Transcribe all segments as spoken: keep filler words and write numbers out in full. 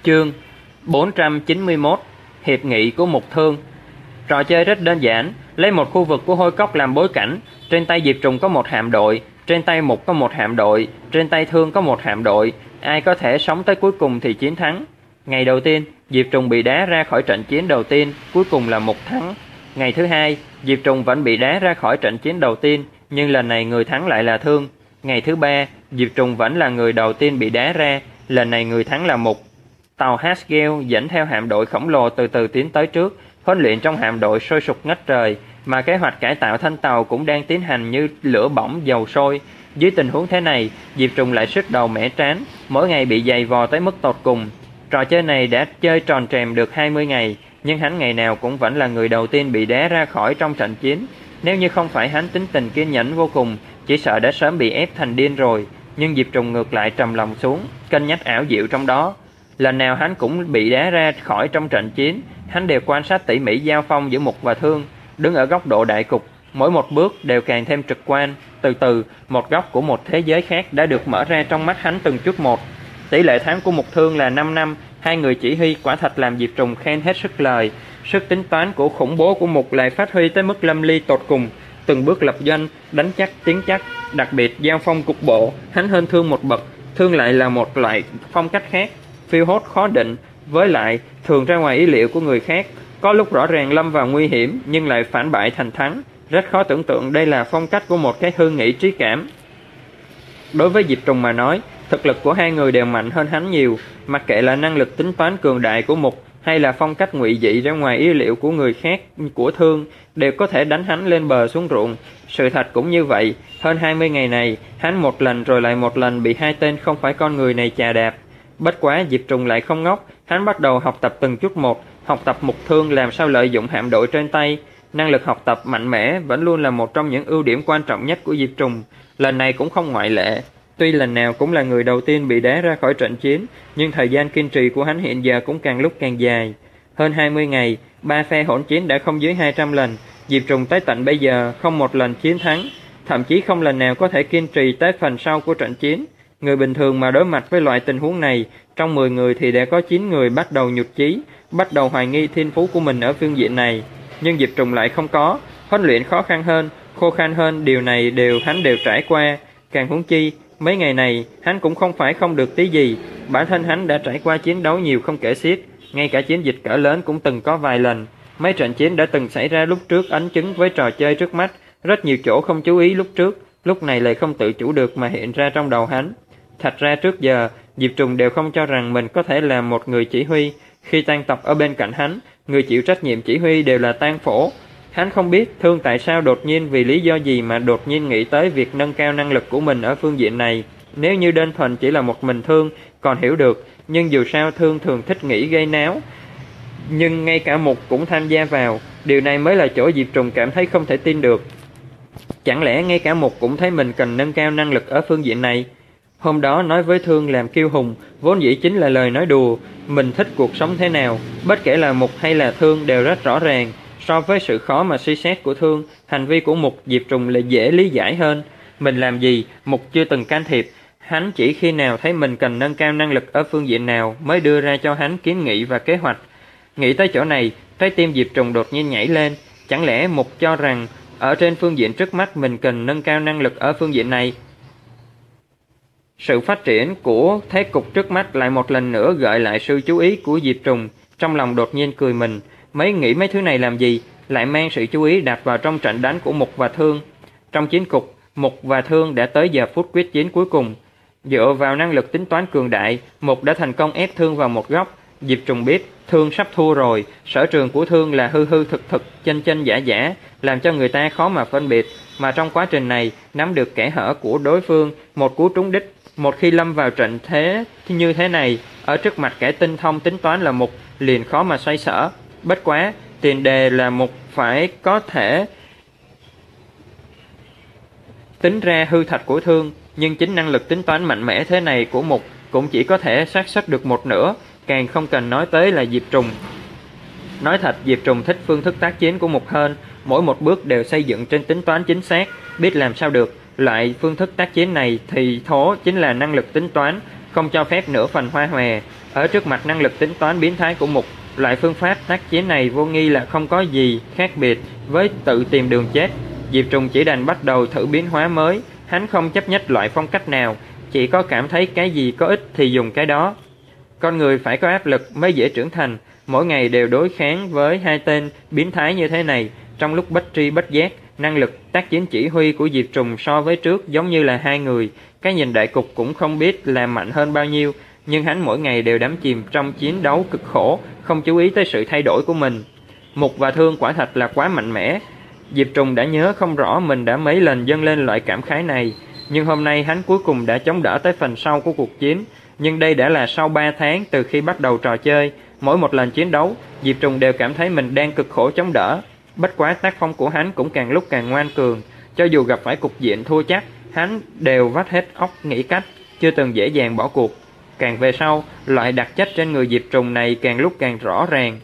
Chương bốn trăm chín mươi mốt. Hiệp nghị của Mục Thương. Trò chơi rất đơn giản, lấy một khu vực của hôi cốc làm bối cảnh. Trên tay Diệp Trùng có một hạm đội, trên tay Mục có một hạm đội, trên tay Thương có một hạm đội. Ai có thể sống tới cuối cùng thì chiến thắng. Ngày đầu tiên, Diệp Trùng bị đá ra khỏi trận chiến đầu tiên, cuối cùng là Mục thắng. Ngày thứ hai, Diệp Trùng vẫn bị đá ra khỏi trận chiến đầu tiên, nhưng lần này người thắng lại là Thương. Ngày thứ ba, Diệp Trùng vẫn là người đầu tiên bị đá ra, lần này người thắng là Mục. Tàu Haskell dẫn theo hạm đội khổng lồ từ từ tiến tới trước, huấn luyện trong hạm đội sôi sục ngất trời, mà kế hoạch cải tạo thân tàu cũng đang tiến hành như lửa bỏng dầu sôi. Dưới tình huống thế này, Diệp Trùng lại sức đầu mẻ trán, mỗi ngày bị giày vò tới mức tột cùng. Trò chơi này đã chơi tròn trèm được hai mươi ngày, nhưng hắn ngày nào cũng vẫn là người đầu tiên bị đá ra khỏi trong trận chiến. Nếu như không phải hắn tính tình kiên nhẫn vô cùng, chỉ sợ đã sớm bị ép thành điên rồi. Nhưng Diệp Trùng ngược lại trầm lòng xuống, cân nhắc ảo diệu trong đó. Lần nào hắn cũng bị đá ra khỏi trong trận chiến, hắn đều quan sát tỉ mỉ giao phong giữa Mục và Thương, đứng ở góc độ đại cục, mỗi một bước đều càng thêm trực quan. Từ từ, một góc của một thế giới khác đã được mở ra trong mắt hắn từng chút một. Tỷ lệ thắng của Mục Thương là năm năm, hai người chỉ huy quả thật làm Diệp Trùng khen hết sức lời. Sức tính toán của khủng bố của Mục lại phát huy tới mức lâm ly tột cùng, từng bước lập doanh, đánh chắc tiến chắc, đặc biệt giao phong cục bộ, hắn hơn Thương một bậc. Thương lại là một loại phong cách khác, phiêu hốt khó định, với lại thường ra ngoài ý liệu của người khác, có lúc rõ ràng lâm vào nguy hiểm nhưng lại phản bại thành thắng. Rất khó tưởng tượng đây là phong cách của một cái hư nghĩ trí cảm. Đối với Diệp Trùng mà nói, thực lực của hai người đều mạnh hơn hắn nhiều, mặc kệ là năng lực tính toán cường đại của Mục hay là phong cách ngụy dị ra ngoài ý liệu của người khác của Thương, đều có thể đánh hắn lên bờ xuống ruộng. Sự thật cũng như vậy, hơn hai mươi ngày này, hắn một lần rồi lại một lần bị hai tên không phải con người này chà đạp. Bất quá Diệp Trùng lại không ngốc, hắn bắt đầu học tập từng chút một, học tập Mục Thương làm sao lợi dụng hạm đội trên tay. Năng lực học tập mạnh mẽ vẫn luôn là một trong những ưu điểm quan trọng nhất của Diệp Trùng, lần này cũng không ngoại lệ. Tuy lần nào cũng là người đầu tiên bị đá ra khỏi trận chiến, nhưng thời gian kiên trì của hắn hiện giờ cũng càng lúc càng dài. Hơn hai mươi ngày, ba phe hỗn chiến đã không dưới hai trăm lần, Diệp Trùng tới tận bây giờ không một lần chiến thắng, thậm chí không lần nào có thể kiên trì tới phần sau của trận chiến. Người bình thường mà đối mặt với loại tình huống này, trong mười người thì đã có chín người bắt đầu nhụt chí, bắt đầu hoài nghi thiên phú của mình ở phương diện này. Nhưng Diệp Trùng lại không có, huấn luyện khó khăn hơn, khô khan hơn, điều này đều hắn đều trải qua. Càng huống chi, mấy ngày này hắn cũng không phải không được tí gì, bản thân hắn đã trải qua chiến đấu nhiều không kể xiết, ngay cả chiến dịch cỡ lớn cũng từng có vài lần. Mấy trận chiến đã từng xảy ra lúc trước ấn chứng với trò chơi trước mắt, rất nhiều chỗ không chú ý lúc trước, lúc này lại không tự chủ được mà hiện ra trong đầu hắn. Thật ra trước giờ, Diệp Trùng đều không cho rằng mình có thể là một người chỉ huy. Khi tan tập ở bên cạnh hắn, người chịu trách nhiệm chỉ huy đều là Tan Phổ. Hắn không biết Thương tại sao đột nhiên vì lý do gì mà đột nhiên nghĩ tới việc nâng cao năng lực của mình ở phương diện này. Nếu như đơn thuần chỉ là một mình Thương còn hiểu được, nhưng dù sao Thương thường thích nghĩ gây náo. Nhưng ngay cả Mục cũng tham gia vào, điều này mới là chỗ Diệp Trùng cảm thấy không thể tin được. Chẳng lẽ ngay cả Mục cũng thấy mình cần nâng cao năng lực ở phương diện này? Hôm đó nói với Thương làm kiêu hùng, vốn dĩ chính là lời nói đùa. Mình thích cuộc sống thế nào, bất kể là Mục hay là Thương đều rất rõ ràng. So với sự khó mà suy xét của Thương, hành vi của Mục Diệp Trùng lại dễ lý giải hơn. Mình làm gì, Mục chưa từng can thiệp. Hắn chỉ khi nào thấy mình cần nâng cao năng lực ở phương diện nào mới đưa ra cho hắn kiến nghị và kế hoạch. Nghĩ tới chỗ này, trái tim Diệp Trùng đột nhiên nhảy lên. Chẳng lẽ Mục cho rằng ở trên phương diện trước mắt mình cần nâng cao năng lực ở phương diện này? Sự phát triển của thế cục trước mắt lại một lần nữa gợi lại sự chú ý của Diệp Trùng. Trong lòng đột nhiên cười mình, mấy nghĩ mấy thứ này làm gì, lại mang sự chú ý đặt vào trong trận đánh của Mục và Thương. Trong chiến cục, Mục và Thương đã tới giờ phút quyết chiến cuối cùng. Dựa vào năng lực tính toán cường đại, Mục đã thành công ép Thương vào một góc. Diệp Trùng biết Thương sắp thua rồi, sở trường của Thương là hư hư thực thực, chân chân giả giả, làm cho người ta khó mà phân biệt. Mà trong quá trình này, nắm được kẽ hở của đối phương, một cú trúng đích. Một khi lâm vào trận thế như thế này, ở trước mặt kẻ tinh thông tính toán là Mục, liền khó mà xoay sở. Bất quá, tiền đề là Mục phải có thể tính ra hư thật của Thương, nhưng chính năng lực tính toán mạnh mẽ thế này của Mục cũng chỉ có thể xác suất được một nửa, càng không cần nói tới là Diệp Trùng. Nói thật, Diệp Trùng thích phương thức tác chiến của Mục hơn, mỗi một bước đều xây dựng trên tính toán chính xác, biết làm sao được. Loại phương thức tác chiến này thì thố chính là năng lực tính toán, không cho phép nửa phần hoa hòe. Ở trước mặt năng lực tính toán biến thái của Mục, loại phương pháp tác chiến này vô nghi là không có gì khác biệt với tự tìm đường chết. Diệp Trùng chỉ đành bắt đầu thử biến hóa mới. Hắn không chấp nhất loại phong cách nào, chỉ có cảm thấy cái gì có ích thì dùng cái đó. Con người phải có áp lực mới dễ trưởng thành. Mỗi ngày đều đối kháng với hai tên biến thái như thế này. Trong lúc bất tri bất giác, năng lực tác chiến chỉ huy của Diệp Trùng so với trước giống như là hai người. Cái nhìn đại cục cũng không biết là mạnh hơn bao nhiêu, nhưng hắn mỗi ngày đều đắm chìm trong chiến đấu cực khổ, không chú ý tới sự thay đổi của mình. Mục và Thương quả thật là quá mạnh mẽ. Diệp Trùng đã nhớ không rõ mình đã mấy lần dâng lên loại cảm khái này, nhưng hôm nay hắn cuối cùng đã chống đỡ tới phần sau của cuộc chiến. Nhưng đây đã là sau ba tháng từ khi bắt đầu trò chơi. Mỗi một lần chiến đấu, Diệp Trùng đều cảm thấy mình đang cực khổ chống đỡ. Bất quá tác phong của hắn cũng càng lúc càng ngoan cường. Cho dù gặp phải cục diện thua chắc, hắn đều vắt hết óc nghĩ cách, chưa từng dễ dàng bỏ cuộc. Càng về sau, loại đặc chất trên người Diệp Trùng này càng lúc càng rõ ràng.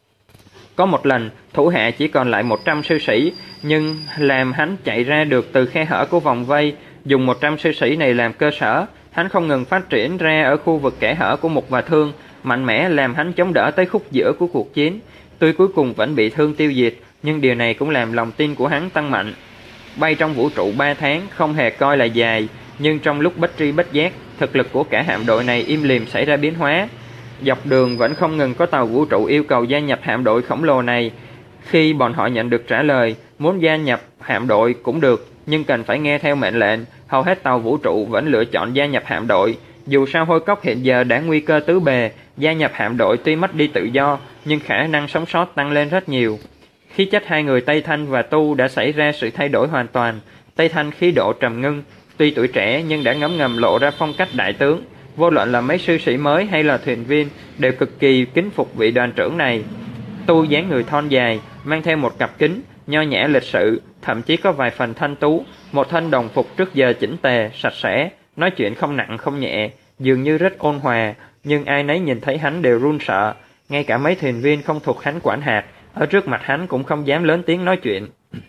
Có một lần, thủ hạ chỉ còn lại một trăm sư sĩ, nhưng làm hắn chạy ra được từ khe hở của vòng vây. Dùng một trăm sư sĩ này làm cơ sở, hắn không ngừng phát triển ra ở khu vực kẽ hở của Mục và Thương, mạnh mẽ làm hắn chống đỡ tới khúc giữa của cuộc chiến. Tuy cuối cùng vẫn bị Thương tiêu diệt, nhưng điều này cũng làm lòng tin của hắn tăng mạnh. Bay trong vũ trụ ba tháng không hề coi là dài, nhưng trong lúc bất tri bất giác, thực lực của cả hạm đội này im lìm xảy ra biến hóa. Dọc đường vẫn không ngừng có tàu vũ trụ yêu cầu gia nhập hạm đội khổng lồ này. Khi bọn họ nhận được trả lời muốn gia nhập hạm đội cũng được, nhưng cần phải nghe theo mệnh lệnh. Hầu hết tàu vũ trụ vẫn lựa chọn gia nhập hạm đội. Dù sao Hôi Cốc hiện giờ đã nguy cơ tứ bề, gia nhập hạm đội tuy mất đi tự do, nhưng khả năng sống sót tăng lên rất nhiều. Khí chất hai người Tây Thanh và Tu đã xảy ra sự thay đổi hoàn toàn. Tây Thanh khí độ trầm ngưng, tuy tuổi trẻ nhưng đã ngấm ngầm lộ ra phong cách đại tướng. Vô luận là mấy sư sĩ mới hay là thuyền viên đều cực kỳ kính phục vị đoàn trưởng này. Tu dáng người thon dài, mang theo một cặp kính, nho nhã lịch sự, thậm chí có vài phần thanh tú. Một thân đồng phục trước giờ chỉnh tề, sạch sẽ, nói chuyện không nặng không nhẹ, dường như rất ôn hòa, nhưng ai nấy nhìn thấy hắn đều run sợ. Ngay cả mấy thuyền viên không thuộc hắn quản hạt, ở trước mặt hắn cũng không dám lớn tiếng nói chuyện.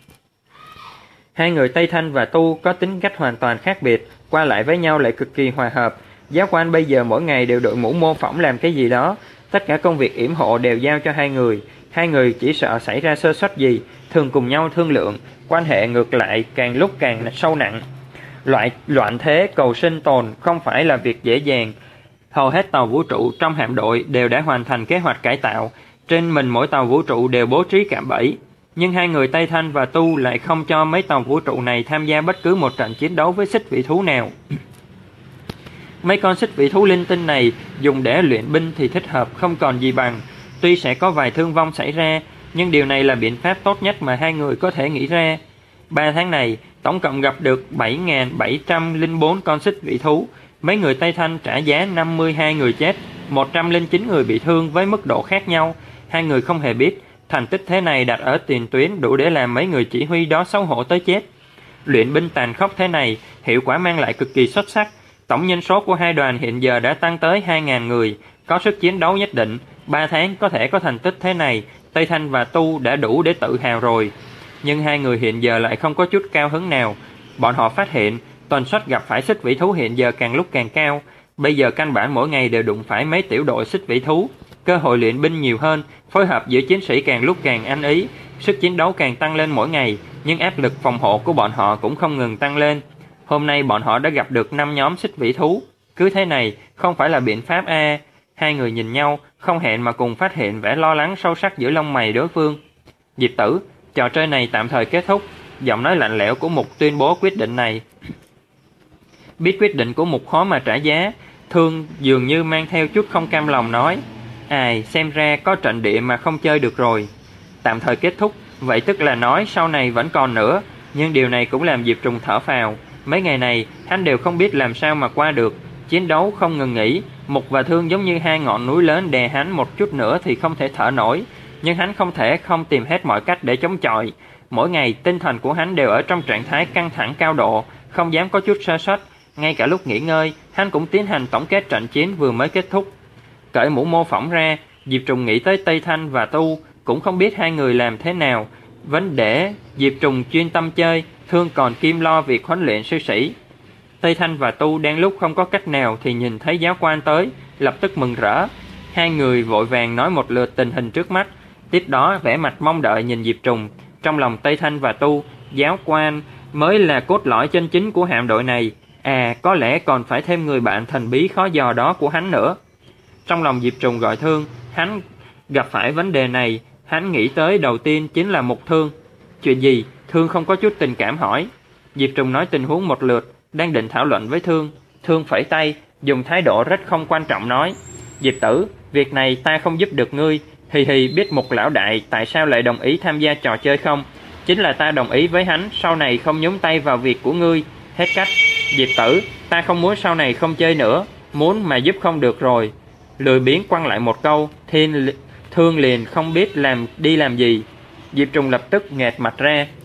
Hai người Tây Thanh và Tu có tính cách hoàn toàn khác biệt, qua lại với nhau lại cực kỳ hòa hợp. Giáo quan bây giờ mỗi ngày đều đội mũ mô phỏng làm cái gì đó, tất cả công việc yểm hộ đều giao cho hai người. Hai người chỉ sợ xảy ra sơ suất gì, thường cùng nhau thương lượng, quan hệ ngược lại càng lúc càng sâu nặng. Loại loạn thế cầu sinh tồn không phải là việc dễ dàng. Hầu hết tàu vũ trụ trong hạm đội đều đã hoàn thành kế hoạch cải tạo, trên mình mỗi tàu vũ trụ đều bố trí cạm bẫy. Nhưng hai người Tây Thanh và Tu lại không cho mấy tàu vũ trụ này tham gia bất cứ một trận chiến đấu với xích vị thú nào. Mấy con xích vị thú linh tinh này dùng để luyện binh thì thích hợp không còn gì bằng. Tuy sẽ có vài thương vong xảy ra, nhưng điều này là biện pháp tốt nhất mà hai người có thể nghĩ ra. Ba tháng này, tổng cộng gặp được bảy nghìn bảy trăm lẻ bốn con xích vị thú. Mấy người Tây Thanh trả giá năm mươi hai người chết, một trăm lẻ chín người bị thương với mức độ khác nhau. Hai người không hề biết, thành tích thế này đặt ở tiền tuyến đủ để làm mấy người chỉ huy đó xấu hổ tới chết. Luyện binh tàn khốc thế này, hiệu quả mang lại cực kỳ xuất sắc. Tổng nhân số của hai đoàn hiện giờ đã tăng tới hai nghìn người, có sức chiến đấu nhất định. Ba tháng có thể có thành tích thế này, Tây Thanh và Tu đã đủ để tự hào rồi. Nhưng hai người hiện giờ lại không có chút cao hứng nào. Bọn họ phát hiện, tần suất gặp phải xích vĩ thú hiện giờ càng lúc càng cao. Bây giờ căn bản mỗi ngày đều đụng phải mấy tiểu đội xích vĩ thú. Cơ hội luyện binh nhiều hơn, phối hợp giữa chiến sĩ càng lúc càng ăn ý, sức chiến đấu càng tăng lên mỗi ngày, nhưng áp lực phòng hộ của bọn họ cũng không ngừng tăng lên. Hôm nay bọn họ đã gặp được năm nhóm xích vĩ thú. Cứ thế này, không phải là biện pháp a? Hai người nhìn nhau, không hẹn mà cùng phát hiện vẻ lo lắng sâu sắc giữa lông mày đối phương. Diệp Tử, trò chơi này tạm thời kết thúc. Giọng nói lạnh lẽo của Mục tuyên bố quyết định này. Biết quyết định của Mục khó mà trả giá, Thương dường như mang theo chút không cam lòng nói: Ai, xem ra có trận địa mà không chơi được rồi. Tạm thời kết thúc, vậy tức là nói sau này vẫn còn nữa. Nhưng điều này cũng làm Diệp Trùng thở phào. Mấy ngày này, hắn đều không biết làm sao mà qua được. Chiến đấu không ngừng nghỉ, Mục và Thương giống như hai ngọn núi lớn đè hắn một chút nữa thì không thể thở nổi. Nhưng hắn không thể không tìm hết mọi cách để chống chọi. Mỗi ngày, tinh thần của hắn đều ở trong trạng thái căng thẳng cao độ, không dám có chút sơ suất. Ngay cả lúc nghỉ ngơi, hắn cũng tiến hành tổng kết trận chiến vừa mới kết thúc. Cởi mũ mô phỏng ra, Diệp Trùng nghĩ tới Tây Thanh và Tu, cũng không biết hai người làm thế nào. Vấn đề Diệp Trùng chuyên tâm chơi, Thương còn kiêm lo việc huấn luyện sư sĩ. Tây Thanh và Tu đang lúc không có cách nào thì nhìn thấy giáo quan tới, lập tức mừng rỡ. Hai người vội vàng nói một lượt tình hình trước mắt, tiếp đó vẻ mặt mong đợi nhìn Diệp Trùng. Trong lòng Tây Thanh và Tu, giáo quan mới là cốt lõi chân chính của hạm đội này. À, có lẽ còn phải thêm người bạn thần bí khó dò đó của hắn nữa. Trong lòng Diệp Trùng gọi Thương, hắn gặp phải vấn đề này, hắn nghĩ tới đầu tiên chính là Mục Thương. Chuyện gì? Thương không có chút tình cảm hỏi. Diệp Trùng nói tình huống một lượt, đang định thảo luận với Thương. Thương phẩy tay, dùng thái độ rất không quan trọng nói: Diệp tử, việc này ta không giúp được ngươi. Hì hì, biết Mục lão đại tại sao lại đồng ý tham gia trò chơi không? Chính là ta đồng ý với hắn sau này không nhúng tay vào việc của ngươi. Hết cách. Diệp tử, ta không muốn sau này không chơi nữa, muốn mà giúp không được rồi. Lười biếng quăng lại một câu, Thiên Thương liền không biết làm đi làm gì. Diệp Trùng lập tức nghẹt mặt ra,